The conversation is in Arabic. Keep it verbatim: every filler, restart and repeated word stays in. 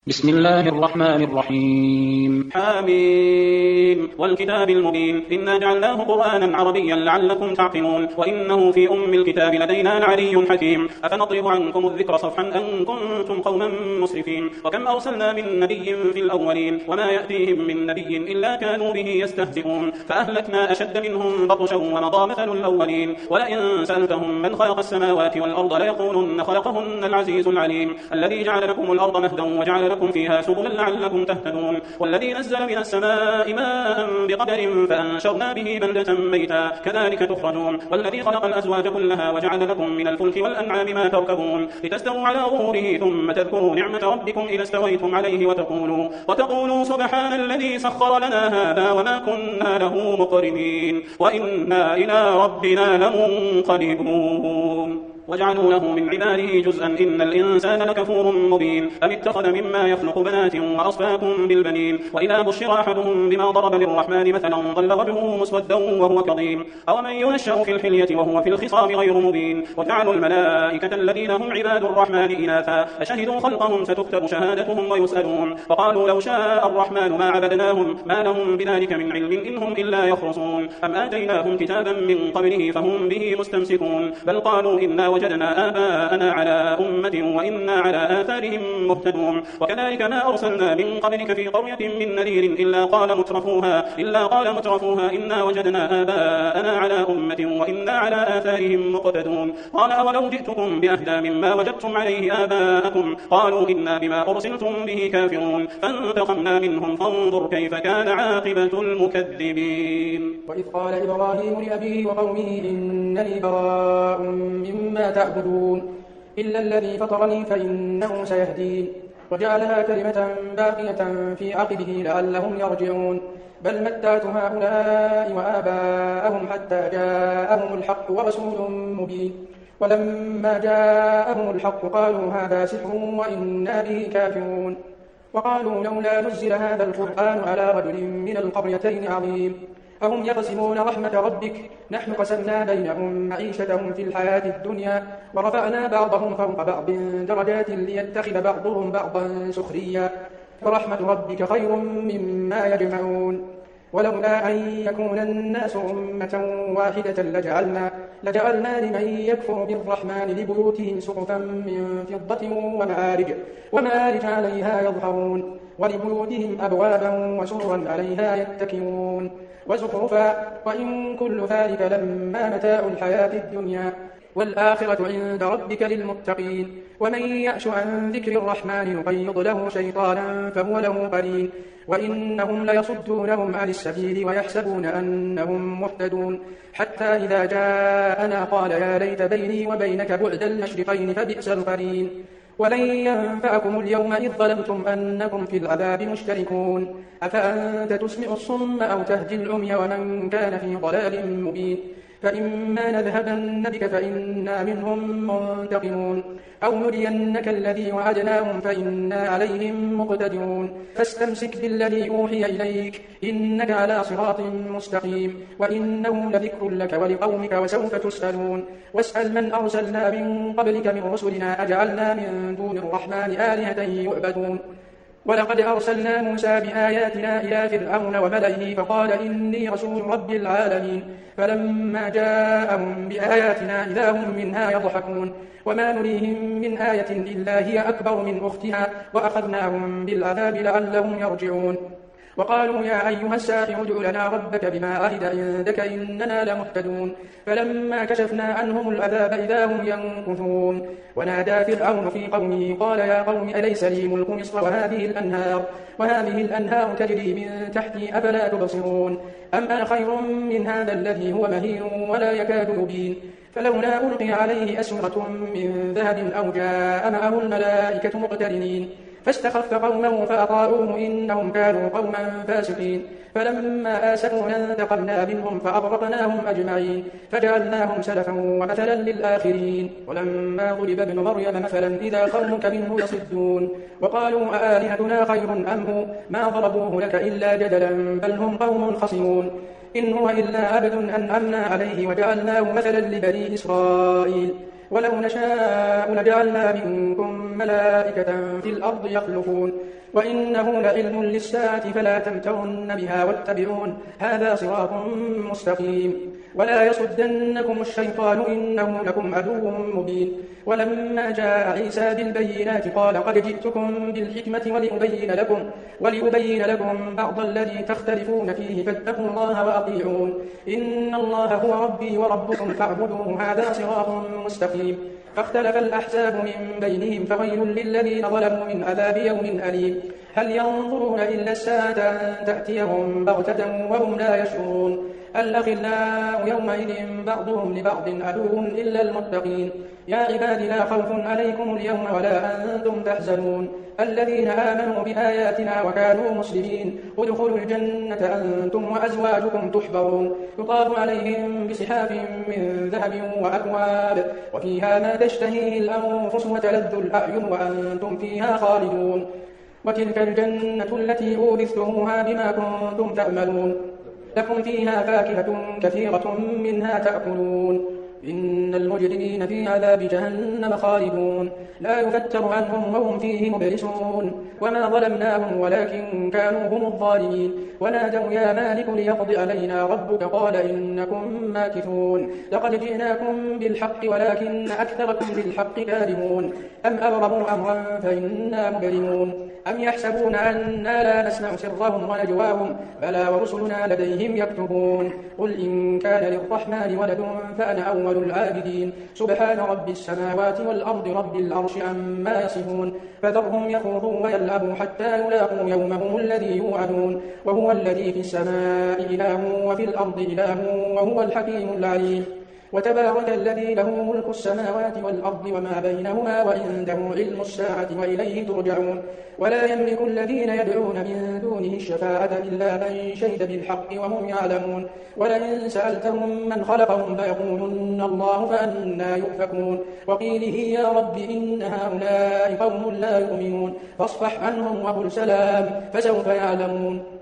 بسم الله الرحمن الرحيم. حميم والكتاب المبين إنا جعلناه قرآنا عربيا لعلكم تعقلون وإنه في أم الكتاب لدينا لعلي حكيم أفنضرب عنكم الذكر صفحا أن كنتم قوما مسرفين وكم أرسلنا من نبي في الأولين وما يأتيهم من نبي إلا كانوا به يستهزئون فأهلكنا أشد منهم بطشا ومضى مثل الأولين ولئن سألتهم من خلق السماوات والأرض ليقولن خلقهن العزيز العليم الذي جعل لكم الأرض مهدا وجعل لكم فيها سبلا لعلكم تهتدون والذي نزل من السماء ماء بقدر فأنشرنا به بلدة ميتا كذلك تخرجون والذي خلق الأزواج كلها وجعل لكم من الفلك والأنعام ما تركبون لتستووا على ظهوره ثم تذكروا نعمة ربكم إذا استويتم عليه وتقولوا, وتقولوا سبحان الذي سخر لنا هذا وما كنا له مقرنين وإنا إلى ربنا لمنقلبون وجعلوا له من عباده جزءا إن الإنسان لكفور مبين أم اتخذ مما يخلق بنات وأصفاكم بالبنين وإذا بشر أحدهم بما ضرب للرحمن مثلا ظل وجهه مسودا وهو كظيم أو من ينشأ في الحلية وهو في الخصام غير مبين وجعلوا الملائكة الذين هم عباد الرحمن إناثا أشهدوا خلقهم ستكتب شهادتهم ويسألون وقالوا لو شاء الرحمن ما عبدناهم ما لهم بذلك من علم إنهم إلا يخرصون أم آتيناهم كتابا من قبله فهم به مستمسكون بل قالوا إنا وجدنا آباءنا على أمة وإنا على آثارهم مهتدون وكذلك ما أرسلنا من قبلك في قرية من نذير إلا قال مترفوها إلا قال مترفوها إنا وجدنا آباءنا على أمة وإنا على آثارهم مقتدون قال أولو جئتكم بأهدى مما وجدتم عليه آباءكم قالوا إنا بما أرسلتم به كافرون فانتقمنا منهم فانظر كيف كان عاقبة المكذبين. وإذ قال إبراهيم لأبيه وقومه إنني براء مما تعبدون إلا الذي فطرني فإنه سيهدين وجعلها كلمة باقية في عقبه لعلهم يرجعون بل متعت هؤلاء وآباءهم حتى جاءهم الحق ورسول مبين ولما جاءهم الحق قالوا هذا سحر وإنا به كافرون وقالوا لولا نزل هذا القرآن على رجل من القريتين عظيم أهم يقسمون رحمة ربك نحن قسمنا بينهم معيشتهم في الحياة الدنيا ورفعنا بعضهم فوق بعض درجات ليتخذ بعضهم بعضا سخريا فرحمة ربك خير مما يجمعون ولولا أن يكون الناس أمة واحدة لجعلنا, لجعلنا لمن يكفر بالرحمن لبيوتهم سقفا من فضة ومعارج, ومعارج عليها يظهرون ولبيوتهم أبوابا وسرا عليها يتكئون وزخرفا وإن كل ذلك لما متاع الحياة الدنيا والآخرة عند ربك للمتقين ومن يعش عن ذكر الرحمن نقيض له شيطانا فهو له قرين وإنهم ليصدونهم عن السبيل ويحسبون أنهم مهتدون حتى إذا جاءنا قال يا ليت بيني وبينك بعد المشرقين فبئس القرين ولن ينفعكم اليوم إذ ظلمتم أنكم في العذاب مشتركون أفأنت تسمع الصم أو تهدي العمي ومن كان في ضلال مبين فإما نذهبن بك فإنا منهم منتقمون أو نرينك الذي وعدناهم فإنا عليهم مقتدرون فاستمسك بالذي أوحي إليك إنك على صراط مستقيم وإنه لذكر لك ولقومك وسوف تسألون واسأل من أرسلنا من قبلك من رسلنا أجعلنا من دون الرحمن آلهة يعبدون ولقد أرسلنا موسى بآياتنا إلى فرعون وملئه فقال إني رسول رب العالمين فلما جاءهم بآياتنا إذا هم منها يضحكون وما نريهم من آية إلا هي أكبر من أختها وأخذناهم بالعذاب لعلهم يرجعون وقالوا يا أيها الساحر ادع لنا ربك بما عهد عندك إننا لمهتدون فلما كشفنا عنهم العذاب إذا هم ينكثون ونادى فرعون في قومه قال يا قوم أليس لي ملك مصر وهذه الأنهار وهذه الأنهار تجري من تحتي أفلا تبصرون أم أنا خير من هذا الذي هو مهين ولا يكاد يبين فلولا ألقي عليه أسورة من ذهب أو جاء معه الملائكة مقترنين فاستخف قومه فأطاعوه إنهم كانوا قوما فاسقين فلما آسفونا انتقمنا منهم فأغرقناهم أجمعين فجعلناهم سلفا ومثلا للآخرين ولما ضرب ابن مريم مثلا إذا قومك منه يصدون وقالوا أآلهتنا خير أم هو ما ضربوه لك إلا جدلا بل هم قوم خصمون إن هو إلا عبد أنعمنا عليه وجعلناه مثلا لبني إسرائيل ولو نشاء لجعلنا منكم ملائكة في الأرض يخلفون وإنه لعلم للساعة فلا تمترن بها واتبعون هذا صراط مستقيم ولا يصدنكم الشيطان إنه لكم عدو مبين ولما جاء عيسى بالبينات قال قد جئتكم بالحكمة ولأبين لكم, ولأبين لكم بعض الذي تختلفون فيه فاتقوا الله وأطيعون إن الله هو ربي وربكم فاعبدوه هذا صراط مستقيم فاختلف الأحزاب من بينهم فويل للذين ظلموا من عذاب يوم أليم هل ينظرون إلا الساعة أن تأتيهم بغتة وهم لا يشعرون الأخلاء يومئذ بعضهم لبعض عدو إلا المتقين يا عباد لا خوف عليكم اليوم ولا أنتم تحزنون الذين آمنوا بآياتنا وكانوا مسلمين ادخلوا الجنة أنتم وأزواجكم تحبرون يطاف عليهم بصحاف من ذهب وأكواب وفيها ما تشتهيه الأنفس وتلذ الأعين وأنتم فيها خالدون وتلك الجنة التي أورثتموها بما كنتم تعملون لكم فيها فاكهة كثيرة منها تأكلون إن المجرمين في عذاب جهنم خالدون لا يفتر عنهم وهم فيه مبلسون وما ظلمناهم ولكن كانوا هم الظالمين ونادوا يا مالك ليقضي علينا ربك قال إنكم ماكثون لقد جئناكم بالحق ولكن أكثركم بالحق كارهون أم أبرموا أمرا فإنا مبرمون أم يحسبون أنا لا نسمع سرهم ونجواهم بلى ورسلنا لديهم يكتبون قل إن كان للرحمن ولد فأنا أول العابدين سبحان رب السماوات والأرض رب العرش عما يصفون فذرهم يخوضوا ويلعبوا حتى يلاقوا يومهم الذي يوعدون وهو الذي في السماء إله وفي الأرض إله وهو الحكيم العليم وتبارك الذي له ملك السماوات والأرض وما بينهما وعنده علم الساعة وإليه ترجعون ولا يملك الذين يدعون من دونه الشفاعة إلا من شهد بالحق وهم يعلمون ولئن سألتهم من خلقهم فيقولن الله فأنا يؤفكون وقيله يا رب إن هؤلاء قوم لا يؤمنون فاصفح عنهم وقل سلام فسوف يعلمون